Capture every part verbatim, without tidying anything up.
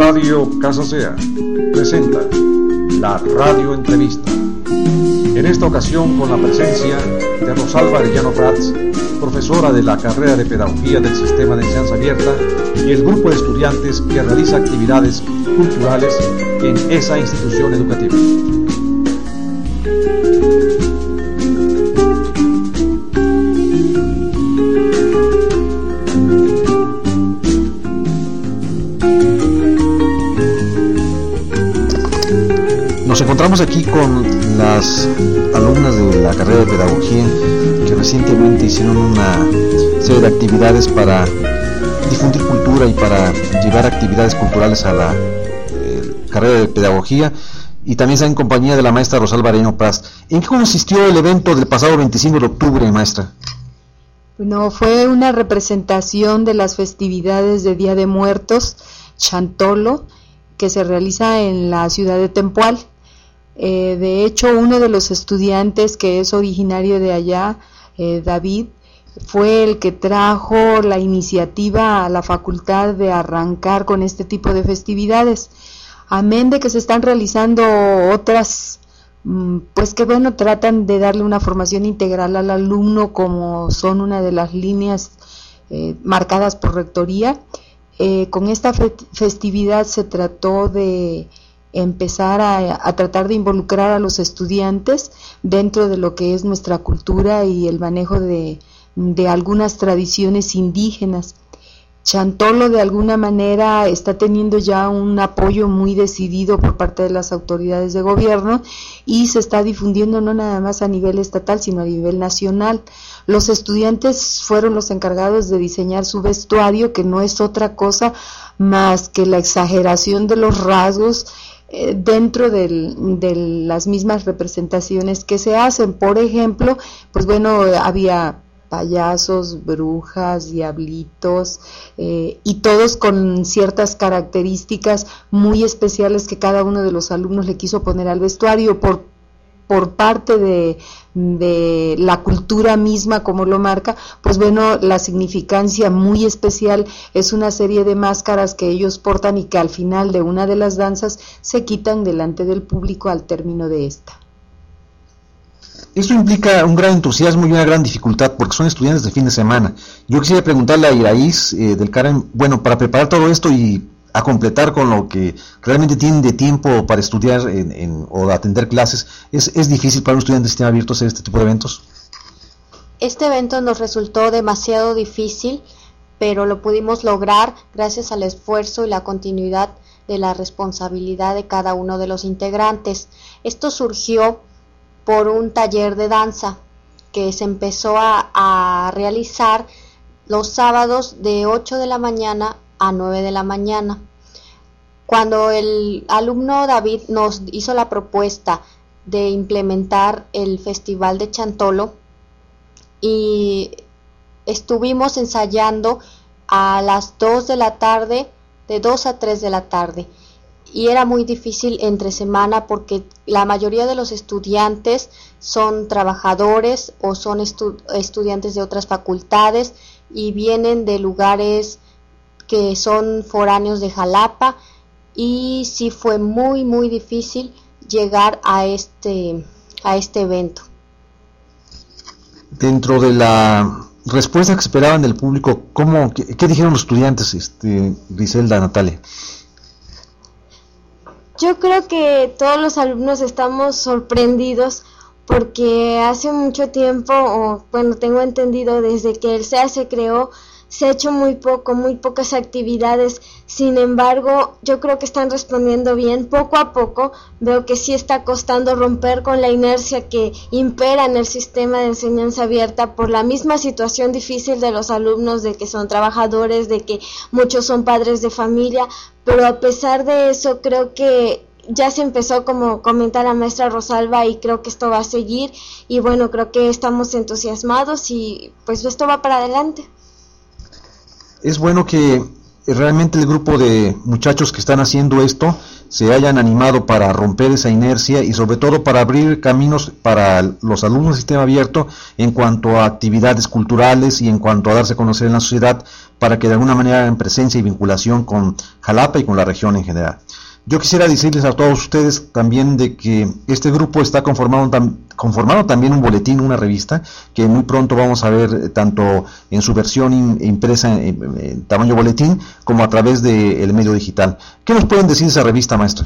Radio Casa Sea presenta la Radio Entrevista. En esta ocasión con la presencia de Rosalba Arellano Prats, profesora de la carrera de Pedagogía del Sistema de Enseñanza Abierta, y el grupo de estudiantes que realiza actividades culturales en esa institución educativa. Nos encontramos aquí con las alumnas de la carrera de Pedagogía que recientemente hicieron una serie de actividades para difundir cultura y para llevar actividades culturales a la eh, carrera de Pedagogía, y también está en compañía de la maestra Rosalba Arellano Prats. ¿En qué consistió el evento del pasado veinticinco de octubre, maestra? Bueno, fue una representación de las festividades de Día de Muertos, Chantolo, que se realiza en la ciudad de Tempoal. Eh, de hecho, uno de los estudiantes que es originario de allá, eh, David, fue el que trajo la iniciativa a la facultad de arrancar con este tipo de festividades. Amén de que se están realizando otras, pues que bueno, tratan de darle una formación integral al alumno, como son una de las líneas eh, marcadas por rectoría. Eh, con esta fe- festividad se trató de empezar a, a tratar de involucrar a los estudiantes dentro de lo que es nuestra cultura y el manejo de, de algunas tradiciones indígenas. Chantolo de alguna manera está teniendo ya un apoyo muy decidido por parte de las autoridades de gobierno y se está difundiendo no nada más a nivel estatal, sino a nivel nacional. Los estudiantes fueron los encargados de diseñar su vestuario, que no es otra cosa más que la exageración de los rasgos eh, dentro del, de las mismas representaciones que se hacen. Por ejemplo, pues bueno, había payasos, brujas, diablitos, eh, y todos con ciertas características muy especiales que cada uno de los alumnos le quiso poner al vestuario por, por parte de, de la cultura misma, como lo marca. Pues bueno, la significancia muy especial es una serie de máscaras que ellos portan y que al final de una de las danzas se quitan delante del público al término de esta. Esto implica un gran entusiasmo y una gran dificultad porque son estudiantes de fin de semana. Yo quisiera preguntarle a Iraíz eh, del Carmen, bueno, para preparar todo esto y a completar con lo que realmente tienen de tiempo para estudiar en, en, o atender clases, ¿es, ¿es difícil para un estudiante de sistema abierto hacer este tipo de eventos? Este evento nos resultó demasiado difícil, pero lo pudimos lograr gracias al esfuerzo y la continuidad de la responsabilidad de cada uno de los integrantes. Esto surgió por un taller de danza que se empezó a, a realizar los sábados de ocho de la mañana a nueve de la mañana. Cuando el alumno David nos hizo la propuesta de implementar el Festival de Chantolo, y estuvimos ensayando a las dos de la tarde, de dos a tres de la tarde, y era muy difícil entre semana porque la mayoría de los estudiantes son trabajadores o son estu- estudiantes de otras facultades y vienen de lugares que son foráneos de Jalapa, y sí fue muy muy difícil llegar a este a este evento. Dentro de la respuesta que esperaban del público, ¿cómo, qué, qué dijeron los estudiantes, este, Griselda, Natalia? Yo creo que todos los alumnos estamos sorprendidos porque hace mucho tiempo, o bueno, tengo entendido desde que el C E A se creó, se ha hecho muy poco, muy pocas actividades. Sin embargo, yo creo que están respondiendo bien. Poco a poco veo que sí está costando romper con la inercia que impera en el sistema de enseñanza abierta por la misma situación difícil de los alumnos, de que son trabajadores, de que muchos son padres de familia, pero a pesar de eso creo que ya se empezó, como comenta la maestra Rosalba, y creo que esto va a seguir, y bueno, creo que estamos entusiasmados y pues esto va para adelante. Es bueno que realmente el grupo de muchachos que están haciendo esto se hayan animado para romper esa inercia y sobre todo para abrir caminos para los alumnos del sistema abierto en cuanto a actividades culturales y en cuanto a darse a conocer en la sociedad, para que de alguna manera hagan presencia y vinculación con Jalapa y con la región en general. Yo quisiera decirles a todos ustedes también de que este grupo está conformado, tam, conformado también un boletín, una revista, que muy pronto vamos a ver tanto en su versión in, impresa en, en tamaño boletín como a través del medio digital. ¿Qué nos pueden decir de esa revista, maestra?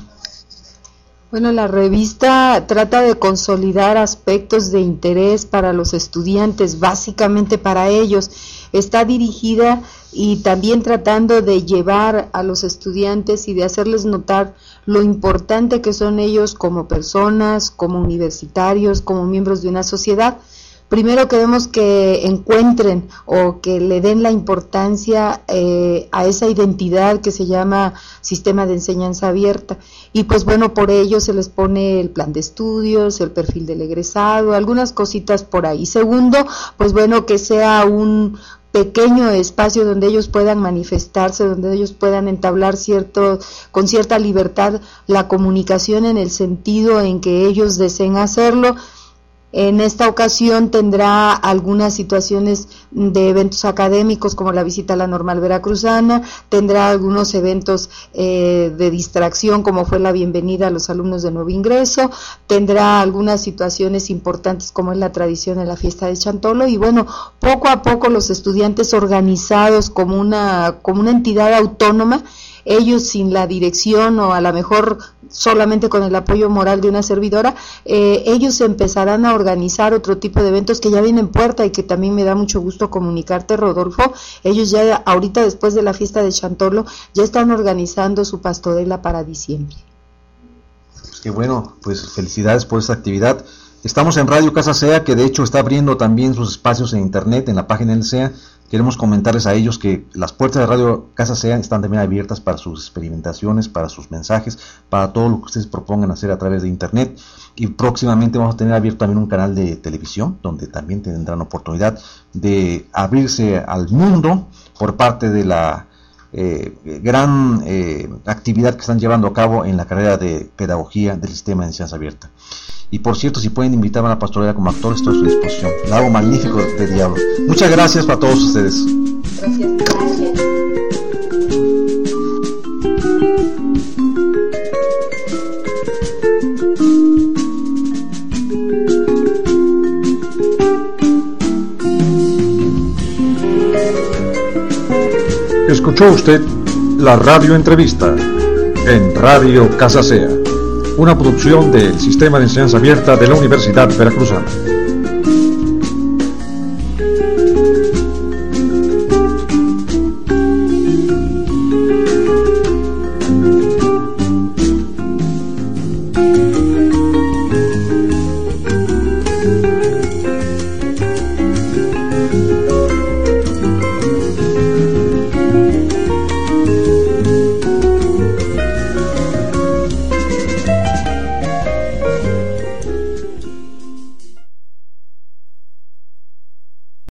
Bueno, la revista trata de consolidar aspectos de interés para los estudiantes, básicamente para ellos. Está dirigida y también tratando de llevar a los estudiantes y de hacerles notar lo importante que son ellos como personas, como universitarios, como miembros de una sociedad. Primero queremos que encuentren o que le den la importancia eh, a esa identidad que se llama sistema de enseñanza abierta, y pues bueno, por ello se les pone el plan de estudios, el perfil del egresado, algunas cositas por ahí. Segundo, pues bueno, que sea un pequeño espacio donde ellos puedan manifestarse, donde ellos puedan entablar cierto, con cierta libertad la comunicación en el sentido en que ellos deseen hacerlo. En esta ocasión tendrá algunas situaciones de eventos académicos como la visita a la Normal Veracruzana, tendrá algunos eventos eh, de distracción como fue la bienvenida a los alumnos de nuevo ingreso, tendrá algunas situaciones importantes como es la tradición de la fiesta de Chantolo, y bueno, poco a poco los estudiantes organizados como una, como una entidad autónoma, ellos sin la dirección o a lo mejor solamente con el apoyo moral de una servidora, eh, ellos empezarán a organizar otro tipo de eventos que ya vienen en puerta y que también me da mucho gusto comunicarte, Rodolfo. Ellos ya ahorita, después de la fiesta de Chantolo, ya están organizando su pastorela para diciembre. Qué bueno, pues felicidades por esta actividad. Estamos en Radio Casa C E A, que de hecho está abriendo también sus espacios en internet, en la página del C E A. Queremos comentarles a ellos que las puertas de Radio Casa C E A están también abiertas para sus experimentaciones, para sus mensajes, para todo lo que ustedes propongan hacer a través de internet. Y próximamente vamos a tener abierto también un canal de televisión, donde también tendrán oportunidad de abrirse al mundo por parte de la eh, gran eh, actividad que están llevando a cabo en la carrera de pedagogía del sistema de enseñanza abierta. Y por cierto, si pueden invitarme a la pastorela como actor, estoy a su disposición. El Lago Magnífico de Diablo. Muchas gracias para todos ustedes. Gracias. Gracias. Escuchó usted la radio entrevista en Radio Casa C E A, una producción del Sistema de Enseñanza Abierta de la Universidad Veracruzana.